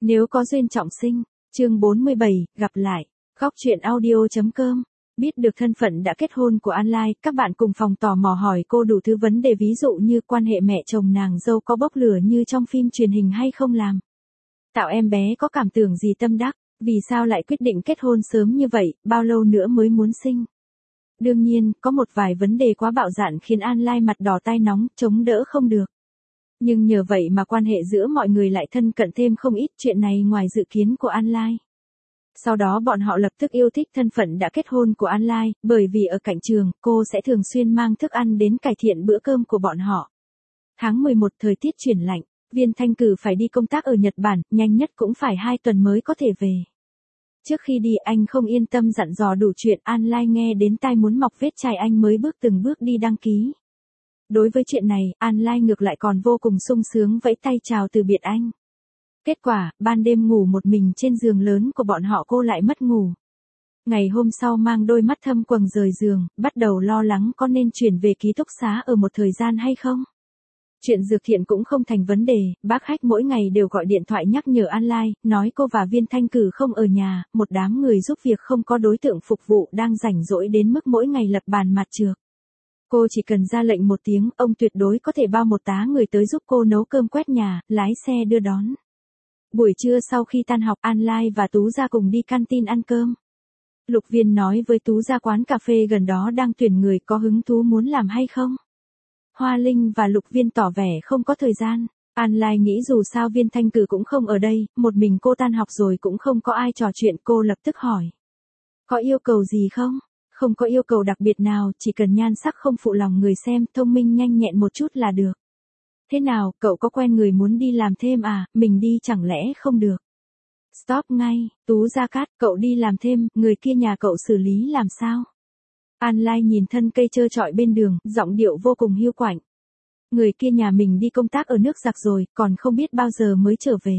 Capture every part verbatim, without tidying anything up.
Nếu có duyên trọng sinh, chương bốn mươi bảy, gặp lại. Góc truyện audio.com. Biết được thân phận đã kết hôn của An Lai, các bạn cùng phòng tò mò hỏi cô đủ thứ vấn đề, ví dụ như quan hệ mẹ chồng nàng dâu có bốc lửa như trong phim truyền hình hay không làm. Tạo em bé có cảm tưởng gì tâm đắc, vì sao lại quyết định kết hôn sớm như vậy, bao lâu nữa mới muốn sinh. Đương nhiên, có một vài vấn đề quá bạo dạn khiến An Lai mặt đỏ tai nóng, chống đỡ không được. Nhưng nhờ vậy mà quan hệ giữa mọi người lại thân cận thêm không ít, chuyện này ngoài dự kiến của An Lai. Sau đó bọn họ lập tức yêu thích thân phận đã kết hôn của An Lai, bởi vì ở cạnh trường, cô sẽ thường xuyên mang thức ăn đến cải thiện bữa cơm của bọn họ. Tháng mười một thời tiết chuyển lạnh, Viên Thanh Cử phải đi công tác ở Nhật Bản, nhanh nhất cũng phải hai tuần mới có thể về. Trước khi đi anh không yên tâm dặn dò đủ chuyện, An Lai nghe đến tai muốn mọc vết chai anh mới bước từng bước đi đăng ký. Đối với chuyện này, An Lai ngược lại còn vô cùng sung sướng vẫy tay chào từ biệt anh. Kết quả, ban đêm ngủ một mình trên giường lớn của bọn họ cô lại mất ngủ. Ngày hôm sau mang đôi mắt thâm quầng rời giường, bắt đầu lo lắng có nên chuyển về ký túc xá ở một thời gian hay không. Chuyện dược thiện cũng không thành vấn đề, bác khách mỗi ngày đều gọi điện thoại nhắc nhở An Lai, nói cô và Viên Thanh Cử không ở nhà, một đám người giúp việc không có đối tượng phục vụ đang rảnh rỗi đến mức mỗi ngày lập bàn mặt trược. Cô chỉ cần ra lệnh một tiếng, ông tuyệt đối có thể bao một tá người tới giúp cô nấu cơm quét nhà, lái xe đưa đón. Buổi trưa sau khi tan học, An Lai và Tú ra cùng đi canteen ăn cơm. Lục Viên nói với Tú ra quán cà phê gần đó đang tuyển người, có hứng thú muốn làm hay không? Hoa Linh và Lục Viên tỏ vẻ không có thời gian. An Lai nghĩ dù sao Viên Thanh Cử cũng không ở đây, một mình cô tan học rồi cũng không có ai trò chuyện, cô lập tức hỏi. Có yêu cầu gì không? Không có yêu cầu đặc biệt nào, chỉ cần nhan sắc không phụ lòng người xem, thông minh nhanh nhẹn một chút là được. Thế nào, cậu có quen người muốn đi làm thêm à, mình đi chẳng lẽ không được? Stop ngay, Tú ra cát, cậu đi làm thêm, người kia nhà cậu xử lý làm sao? An Lai nhìn thân cây trơ trọi bên đường, giọng điệu vô cùng hiu quạnh. Người kia nhà mình đi công tác ở nước giặc rồi, còn không biết bao giờ mới trở về.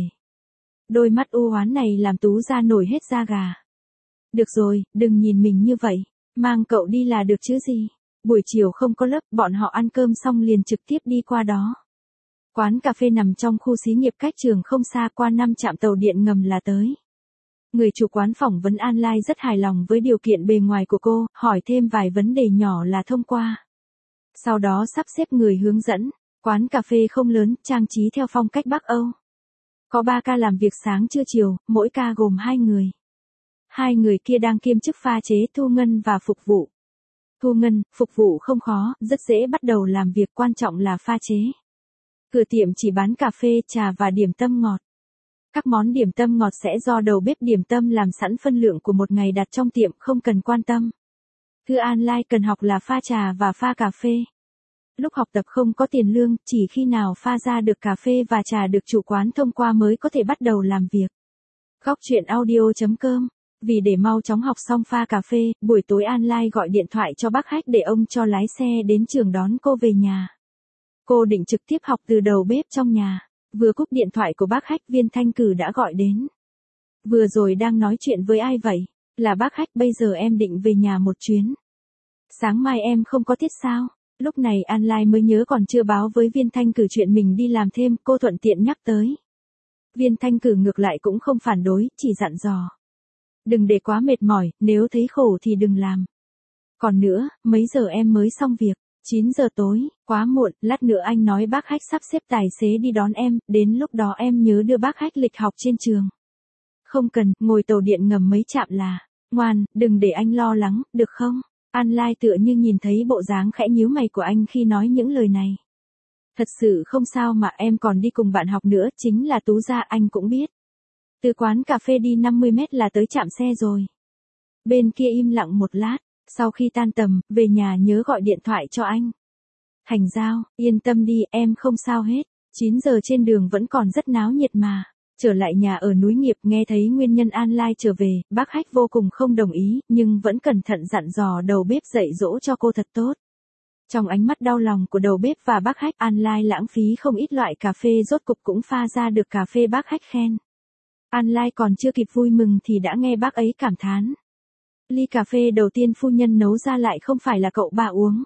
Đôi mắt u hoán này làm Tú ra nổi hết da gà. Được rồi, đừng nhìn mình như vậy, mang cậu đi là được chứ gì. Buổi chiều không có lớp, bọn họ ăn cơm xong liền trực tiếp đi qua đó. Quán cà phê nằm trong khu xí nghiệp cách trường không xa, qua năm trạm tàu điện ngầm là tới. Người chủ quán phỏng vấn An Lai rất hài lòng với điều kiện bề ngoài của cô, hỏi thêm vài vấn đề nhỏ là thông qua. Sau đó sắp xếp người hướng dẫn, quán cà phê không lớn, trang trí theo phong cách Bắc Âu. Có ba ca làm việc sáng trưa chiều, mỗi ca gồm hai người. Hai người kia đang kiêm chức pha chế, thu ngân và phục vụ. Thu ngân, phục vụ không khó, rất dễ bắt đầu làm việc, quan trọng là pha chế. Cửa tiệm chỉ bán cà phê, trà và điểm tâm ngọt. Các món điểm tâm ngọt sẽ do đầu bếp điểm tâm làm sẵn phân lượng của một ngày đặt trong tiệm, không cần quan tâm. Thứ An Lai cần học là pha trà và pha cà phê. Lúc học tập không có tiền lương, chỉ khi nào pha ra được cà phê và trà được chủ quán thông qua mới có thể bắt đầu làm việc. Góc truyện audio.com. Vì để mau chóng học xong pha cà phê, buổi tối An Lai gọi điện thoại cho bác khách để ông cho lái xe đến trường đón cô về nhà. Cô định trực tiếp học từ đầu bếp trong nhà. Vừa cúp điện thoại của bác khách, Viên Thanh Cử đã gọi đến. Vừa rồi đang nói chuyện với ai vậy? Là bác khách, bây giờ em định về nhà một chuyến. Sáng mai em không có tiết sao? Lúc này An Lai mới nhớ còn chưa báo với Viên Thanh Cử chuyện mình đi làm thêm, cô thuận tiện nhắc tới. Viên Thanh Cử ngược lại cũng không phản đối, chỉ dặn dò. Đừng để quá mệt mỏi, nếu thấy khổ thì đừng làm. Còn nữa, mấy giờ em mới xong việc? chín giờ tối, quá muộn, lát nữa anh nói bác khách sắp xếp tài xế đi đón em, đến lúc đó em nhớ đưa bác khách lịch học trên trường. Không cần, ngồi tàu điện ngầm mấy trạm là. Ngoan, đừng để anh lo lắng, được không? An Lai tựa như nhìn thấy bộ dáng khẽ nhíu mày của anh khi nói những lời này. Thật sự không sao mà, em còn đi cùng bạn học nữa, chính là Tú ra, anh cũng biết. Từ quán cà phê đi năm mươi mét là tới trạm xe rồi. Bên kia im lặng một lát, sau khi tan tầm, về nhà nhớ gọi điện thoại cho anh. Thành Giao, yên tâm đi, em không sao hết. chín giờ trên đường vẫn còn rất náo nhiệt mà. Trở lại nhà ở núi nghiệp, nghe thấy nguyên nhân An Lai trở về, bác khách vô cùng không đồng ý, nhưng vẫn cẩn thận dặn dò đầu bếp dạy dỗ cho cô thật tốt. Trong ánh mắt đau lòng của đầu bếp và bác khách, An Lai lãng phí không ít loại cà phê, rốt cục cũng pha ra được cà phê bác khách khen. An Lai còn chưa kịp vui mừng thì đã nghe bác ấy cảm thán. Ly cà phê đầu tiên phu nhân nấu ra lại không phải là cậu bà uống.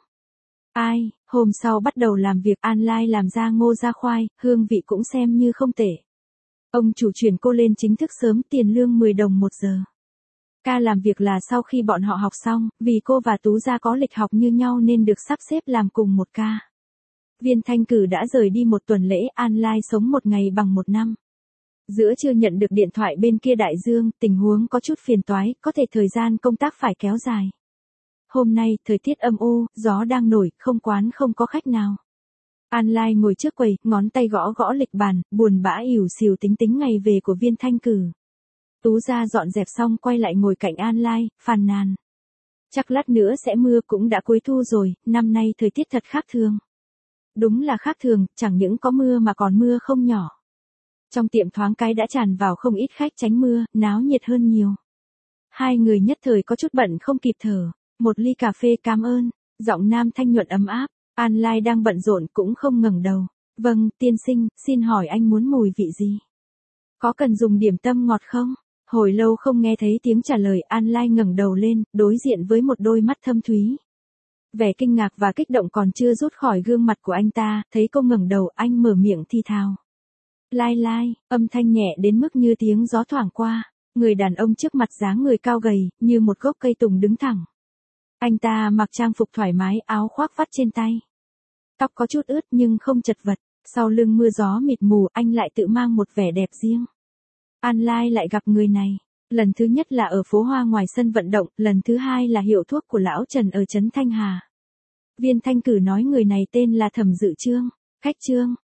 Ai, hôm sau bắt đầu làm việc, An Lai làm ra ngô ra khoai, hương vị cũng xem như không tệ. Ông chủ chuyển cô lên chính thức sớm, tiền lương mười đồng một giờ. Ca làm việc là sau khi bọn họ học xong, vì cô và Tú Gia có lịch học như nhau nên được sắp xếp làm cùng một ca. Viên Thanh Cử đã rời đi một tuần lễ, An Lai sống một ngày bằng một năm. Giữa trưa nhận được điện thoại bên kia đại dương, tình huống có chút phiền toái, có thể thời gian công tác phải kéo dài. Hôm nay, thời tiết âm u, gió đang nổi, không quán không có khách nào. An Lai ngồi trước quầy, ngón tay gõ gõ lịch bàn, buồn bã ỉu xìu tính tính ngày về của Viên Thanh Cử. Tú Gia dọn dẹp xong quay lại ngồi cạnh An Lai, phàn nàn. Chắc lát nữa sẽ mưa, cũng đã cuối thu rồi, năm nay thời tiết thật khác thường. Đúng là khác thường, chẳng những có mưa mà còn mưa không nhỏ. Trong tiệm thoáng cái đã tràn vào không ít khách tránh mưa, náo nhiệt hơn nhiều. Hai người nhất thời có chút bận không kịp thở. Một ly cà phê cảm ơn. Giọng nam thanh nhuận ấm áp. An Lai đang bận rộn cũng không ngẩng đầu. Vâng, tiên sinh, xin hỏi anh muốn mùi vị gì? Có cần dùng điểm tâm ngọt không? Hồi lâu không nghe thấy tiếng trả lời, An Lai ngẩng đầu lên, đối diện với một đôi mắt thâm thúy. Vẻ kinh ngạc và kích động còn chưa rút khỏi gương mặt của anh ta, thấy cô ngẩng đầu, anh mở miệng thi thào. Lai Lai, âm thanh nhẹ đến mức như tiếng gió thoảng qua. Người đàn ông trước mặt dáng người cao gầy, như một gốc cây tùng đứng thẳng. Anh ta mặc trang phục thoải mái, áo khoác vắt trên tay. Tóc có chút ướt nhưng không chật vật, sau lưng mưa gió mịt mù, anh lại tự mang một vẻ đẹp riêng. An Lai lại gặp người này. Lần thứ nhất là ở phố hoa ngoài sân vận động, lần thứ hai là hiệu thuốc của lão Trần ở trấn Thanh Hà. Viên Thanh Cử nói người này tên là Thẩm Dự Trương. Khách Trương,